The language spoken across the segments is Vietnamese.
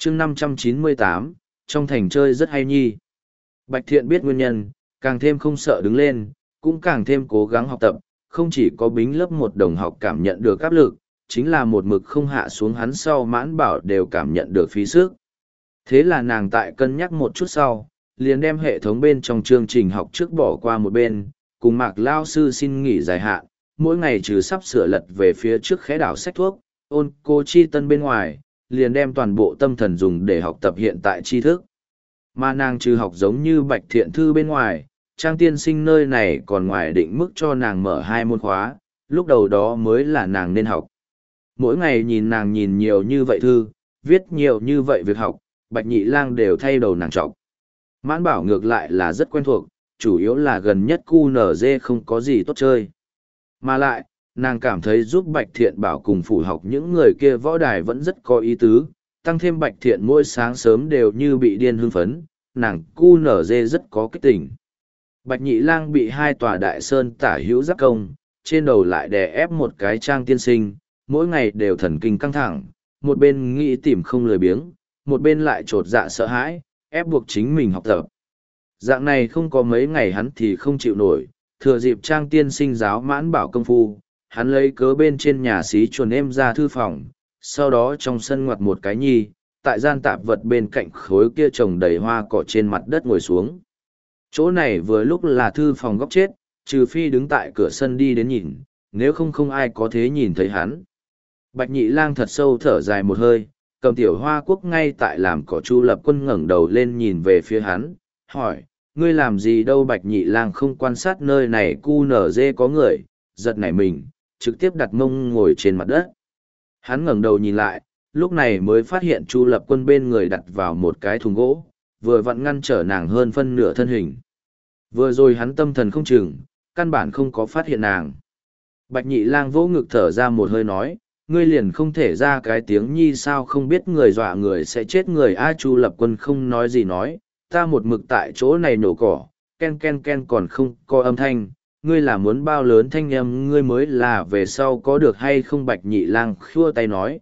chương 598, trong thành chơi rất hay nhi. Bạch Thiện biết nguyên nhân, càng thêm không sợ đứng lên, cũng càng thêm cố gắng học tập, không chỉ có bính lớp một đồng học cảm nhận được áp lực, chính là một mực không hạ xuống hắn sau Mãn Bảo đều cảm nhận được phí sức. Thế là nàng tại cân nhắc một chút sau, liền đem hệ thống bên trong chương trình học trước bỏ qua một bên, cùng Mạc Lao sư xin nghỉ dài hạn, mỗi ngày trừ sắp sửa lật về phía trước khẽ đảo sách thuốc, ôn cô chi tân bên ngoài, liền đem toàn bộ tâm thần dùng để học tập hiện tại tri thức. Mà nàng trừ học giống như Bạch Thiện Thư bên ngoài, Trang tiên sinh nơi này còn ngoài định mức cho nàng mở 2 môn khóa, lúc đầu đó mới là nàng nên học. Mỗi ngày nhìn nàng nhìn nhiều như vậy thư, viết nhiều như vậy việc học, Bạch Nhị Lang đều thay đầu nàng trọc. Mãn Bảo ngược lại là rất quen thuộc, chủ yếu là gần nhất QNZ không có gì tốt chơi. Mà lại, nàng cảm thấy giúp Bạch Thiện Bảo cùng phủ học những người kia võ đài vẫn rất có ý tứ, tăng thêm Bạch Thiện mỗi sáng sớm đều như bị điên hưng phấn, nàng QNZ rất có kích tình. Bạch Nhị Lang bị 2 tòa đại sơn tả hữu giáp công, trên đầu lại đè ép một cái Trang tiên sinh, mỗi ngày đều thần kinh căng thẳng, một bên nghĩ tìm không lười biếng, một bên lại trột dạ sợ hãi, ép buộc chính mình học tập. Dạng này không có mấy ngày hắn thì không chịu nổi, thừa dịp Trang tiên sinh giáo Mãn Bảo công phu, hắn lấy cớ bên trên nhà xí chuồn em ra thư phòng, sau đó trong sân ngoặt một cái nhi, tại gian tạp vật bên cạnh khối kia trồng đầy hoa cỏ trên mặt đất ngồi xuống. Chỗ này vừa lúc là thư phòng góc chết, trừ phi đứng tại cửa sân đi đến nhìn, nếu không không ai có thế nhìn thấy hắn. Bạch Nhị Lang thật sâu thở dài một hơi, cầm tiểu hoa quốc ngay tại làm cỏ. Chu Lập Quân ngẩng đầu lên nhìn về phía hắn, hỏi, ngươi làm gì đâu? Bạch Nhị Lang không quan sát nơi này QNZ có người, giật nảy mình, trực tiếp đặt mông ngồi trên mặt đất. Hắn ngẩng đầu nhìn lại, lúc này mới phát hiện Chu Lập Quân bên người đặt vào một cái thùng gỗ, vừa vặn ngăn trở nàng hơn phân nửa thân hình. Vừa rồi hắn tâm thần không chừng, căn bản không có phát hiện nàng. Bạch Nhị Lang vỗ ngực thở ra một hơi nói, ngươi liền không thể ra cái tiếng nhi sao? Không biết người dọa người sẽ chết người. Chu Lập Quân không nói gì nói, ta một mực tại chỗ này nổ cỏ, ken ken ken còn không có âm thanh, ngươi là muốn bao lớn thanh âm ngươi mới là về sau có được hay không? Bạch Nhị Lang khua tay nói,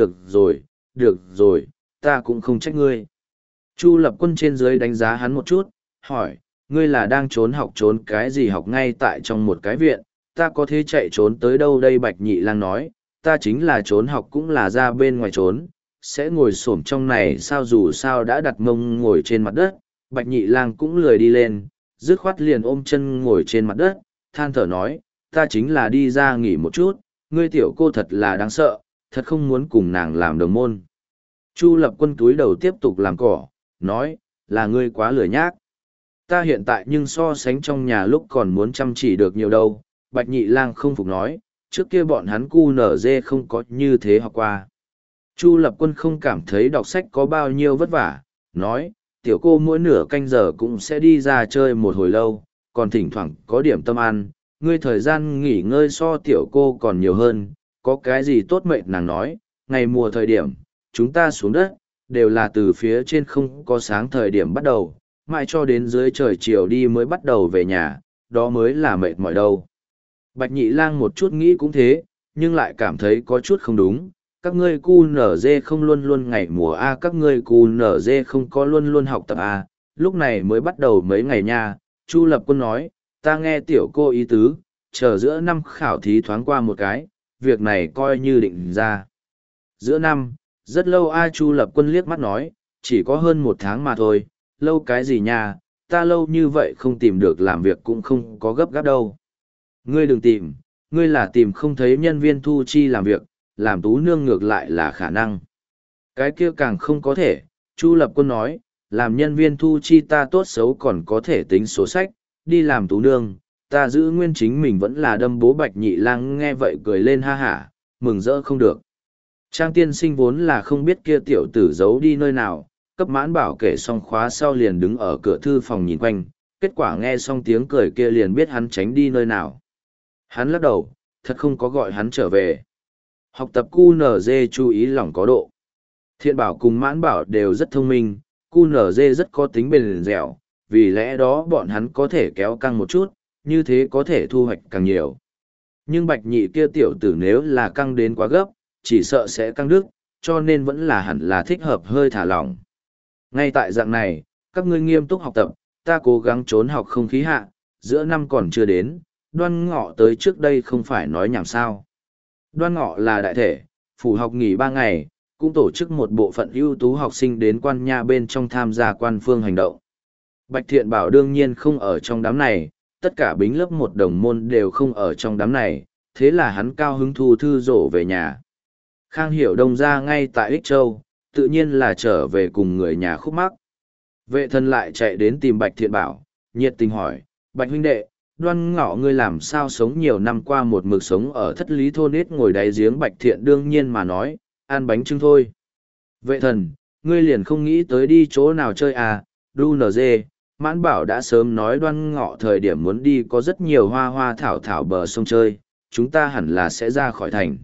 được rồi, ta cũng không trách ngươi. Chu Lập Quân trên dưới đánh giá hắn một chút, hỏi, ngươi là đang trốn học? Trốn cái gì? Học ngay tại trong một cái viện, ta có thể chạy trốn tới đâu đây? Bạch Nhị Lang nói, ta chính là trốn học cũng là ra bên ngoài trốn, sẽ ngồi xổm trong này sao? Dù sao đã đặt mông ngồi trên mặt đất, Bạch Nhị Lang cũng lười đi lên, dứt khoát liền ôm chân ngồi trên mặt đất, than thở nói, ta chính là đi ra nghỉ một chút, ngươi tiểu cô thật là đáng sợ, thật không muốn cùng nàng làm đồng môn. Chu Lập Quân túi đầu tiếp tục làm cỏ, nói, là ngươi quá lười nhác. Ta hiện tại nhưng so sánh trong nhà lúc còn muốn chăm chỉ được nhiều đâu. Bạch Nhị Lang không phục nói, trước kia bọn hắn QNZ không có như thế học qua. Chu Lập Quân không cảm thấy đọc sách có bao nhiêu vất vả, nói, tiểu cô mỗi nửa canh giờ cũng sẽ đi ra chơi một hồi lâu, còn thỉnh thoảng có điểm tâm ăn, ngươi thời gian nghỉ ngơi so tiểu cô còn nhiều hơn, có cái gì tốt mệnh? Nàng nói, ngày mùa thời điểm, chúng ta xuống đất, đều là từ phía trên không có sáng thời điểm bắt đầu, mãi cho đến dưới trời chiều đi mới bắt đầu về nhà, đó mới là mệt mỏi đâu. Bạch Nhị Lang một chút nghĩ cũng thế, nhưng lại cảm thấy có chút không đúng. Các ngươi QNZ không luôn luôn ngày mùa các ngươi QNZ không có luôn luôn học tập lúc này mới bắt đầu mấy ngày nha. Chu Lập Quân nói, ta nghe tiểu cô ý tứ, chờ giữa năm khảo thí thoáng qua một cái, việc này coi như định ra. Giữa năm, rất lâu Chu Lập Quân liếc mắt nói, chỉ có hơn 1 tháng mà thôi, lâu cái gì nha, ta lâu như vậy không tìm được làm việc cũng không có gấp gáp đâu. Ngươi đừng tìm, ngươi là tìm không thấy nhân viên thu chi làm việc, làm tú nương ngược lại là khả năng. Cái kia càng không có thể, Chu Lập Quân nói, làm nhân viên thu chi ta tốt xấu còn có thể tính sổ sách, đi làm tú nương, ta giữ nguyên chính mình vẫn là đâm bố. Bạch Nhị Lang nghe vậy cười lên ha hả, mừng rỡ không được. Trang tiên sinh vốn là không biết kia tiểu tử giấu đi nơi nào, cấp Mãn Bảo kể xong khóa sau liền đứng ở cửa thư phòng nhìn quanh, kết quả nghe xong tiếng cười kia liền biết hắn tránh đi nơi nào. Hắn lắc đầu, thật không có gọi hắn trở về. Học tập QNZ chú ý lòng có độ. Thiện Bảo cùng Mãn Bảo đều rất thông minh, QNZ rất có tính bền dẻo, vì lẽ đó bọn hắn có thể kéo căng một chút, như thế có thể thu hoạch càng nhiều. Nhưng Bạch Nhị kia tiểu tử nếu là căng đến quá gấp, chỉ sợ sẽ căng đứt, cho nên vẫn là hẳn là thích hợp hơi thả lỏng. Ngay tại dạng này, các ngươi nghiêm túc học tập, ta cố gắng trốn học không khí hạ, giữa năm còn chưa đến, Đoan Ngọ tới trước đây không phải nói nhảm sao. Đoan Ngọ là đại thể, phủ học nghỉ 3 ngày, cũng tổ chức một bộ phận ưu tú học sinh đến quan nha bên trong tham gia quan phương hành động. Bạch Thiện Bảo đương nhiên không ở trong đám này, tất cả bính lớp 1 đồng môn đều không ở trong đám này, thế là hắn cao hứng thu thư rổ về nhà. Khang Hiểu Đông ra ngay tại Ích Châu, tự nhiên là trở về cùng người nhà khúc mắc. Vệ thần lại chạy đến tìm Bạch Thiện Bảo, nhiệt tình hỏi, Bạch huynh đệ, Đoan Ngọ ngươi làm sao sống nhiều năm qua một mực sống ở Thất Lý thôn ít ngồi đáy giếng. Bạch Thiện đương nhiên mà nói, ăn bánh trưng thôi. Vệ thần, ngươi liền không nghĩ tới đi chỗ nào chơi à, đu nở dê, Mãn Bảo đã sớm nói Đoan Ngọ thời điểm muốn đi có rất nhiều hoa hoa thảo thảo bờ sông chơi, chúng ta hẳn là sẽ ra khỏi thành.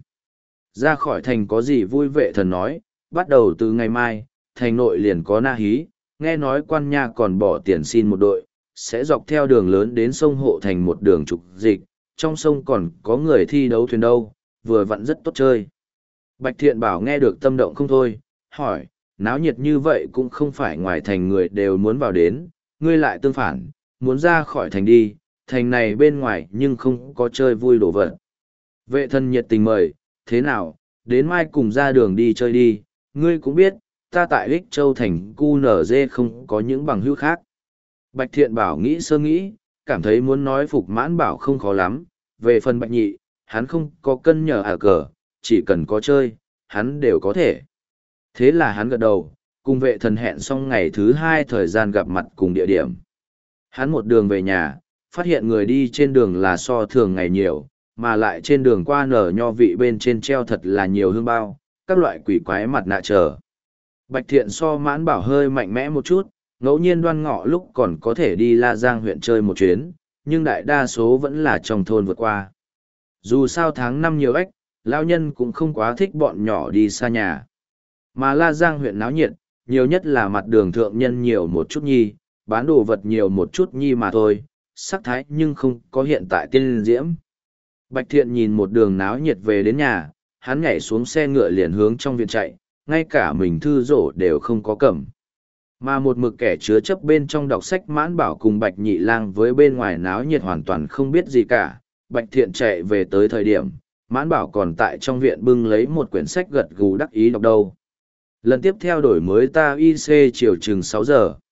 Ra khỏi thành có gì vui? Vệ thần nói, bắt đầu từ ngày mai, thành nội liền có na hí, nghe nói quan nha còn bỏ tiền xin một đội, sẽ dọc theo đường lớn đến sông Hộ thành một đường trục dịch, trong sông còn có người thi đấu thuyền đâu, vừa vặn rất tốt chơi. Bạch Thiện Bảo nghe được tâm động không thôi, hỏi, náo nhiệt như vậy cũng không phải ngoài thành người đều muốn vào đến, ngươi lại tương phản, muốn ra khỏi thành đi, thành này bên ngoài nhưng không có chơi vui đổ vật. Vệ thần nhiệt tình mời, thế nào, đến mai cùng ra đường đi chơi đi, ngươi cũng biết, ta tại Ích Châu thành QNZ không có những bằng hữu khác. Bạch Thiện Bảo nghĩ sơ nghĩ, cảm thấy muốn nói phục Mãn Bảo không khó lắm, về phần Bạch Nhị, hắn không có cân nhờ cờ, chỉ cần có chơi, hắn đều có thể. Thế là hắn gật đầu, cùng vệ thần hẹn xong ngày thứ 2 thời gian gặp mặt cùng địa điểm. Hắn một đường về nhà, phát hiện người đi trên đường là so thường ngày nhiều, mà lại trên đường qua nở nho vị bên trên treo thật là nhiều hương bao, các loại quỷ quái mặt nạ chờ. Bạch Thiện so Mãn Bảo hơi mạnh mẽ một chút, ngẫu nhiên Đoan Ngọ lúc còn có thể đi La Giang huyện chơi một chuyến, nhưng đại đa số vẫn là trong thôn vượt qua. Dù sao tháng 5 nhiều ếch, lão nhân cũng không quá thích bọn nhỏ đi xa nhà. Mà La Giang huyện náo nhiệt, nhiều nhất là mặt đường thượng nhân nhiều một chút nhi, bán đồ vật nhiều một chút nhi mà thôi, sắc thái nhưng không có hiện tại tiên diễm. Bạch Thiện nhìn một đường náo nhiệt về đến nhà, hắn nhảy xuống xe ngựa liền hướng trong viện chạy, ngay cả mình thư rổ đều không có cầm. Mà một mực kẻ chứa chấp bên trong đọc sách Mãn Bảo cùng Bạch Nhị Lang với bên ngoài náo nhiệt hoàn toàn không biết gì cả. Bạch Thiện chạy về tới thời điểm, Mãn Bảo còn tại trong viện bưng lấy một quyển sách gật gù đắc ý đọc đâu. Lần tiếp theo đổi mới ta IC chiều chừng 6 giờ.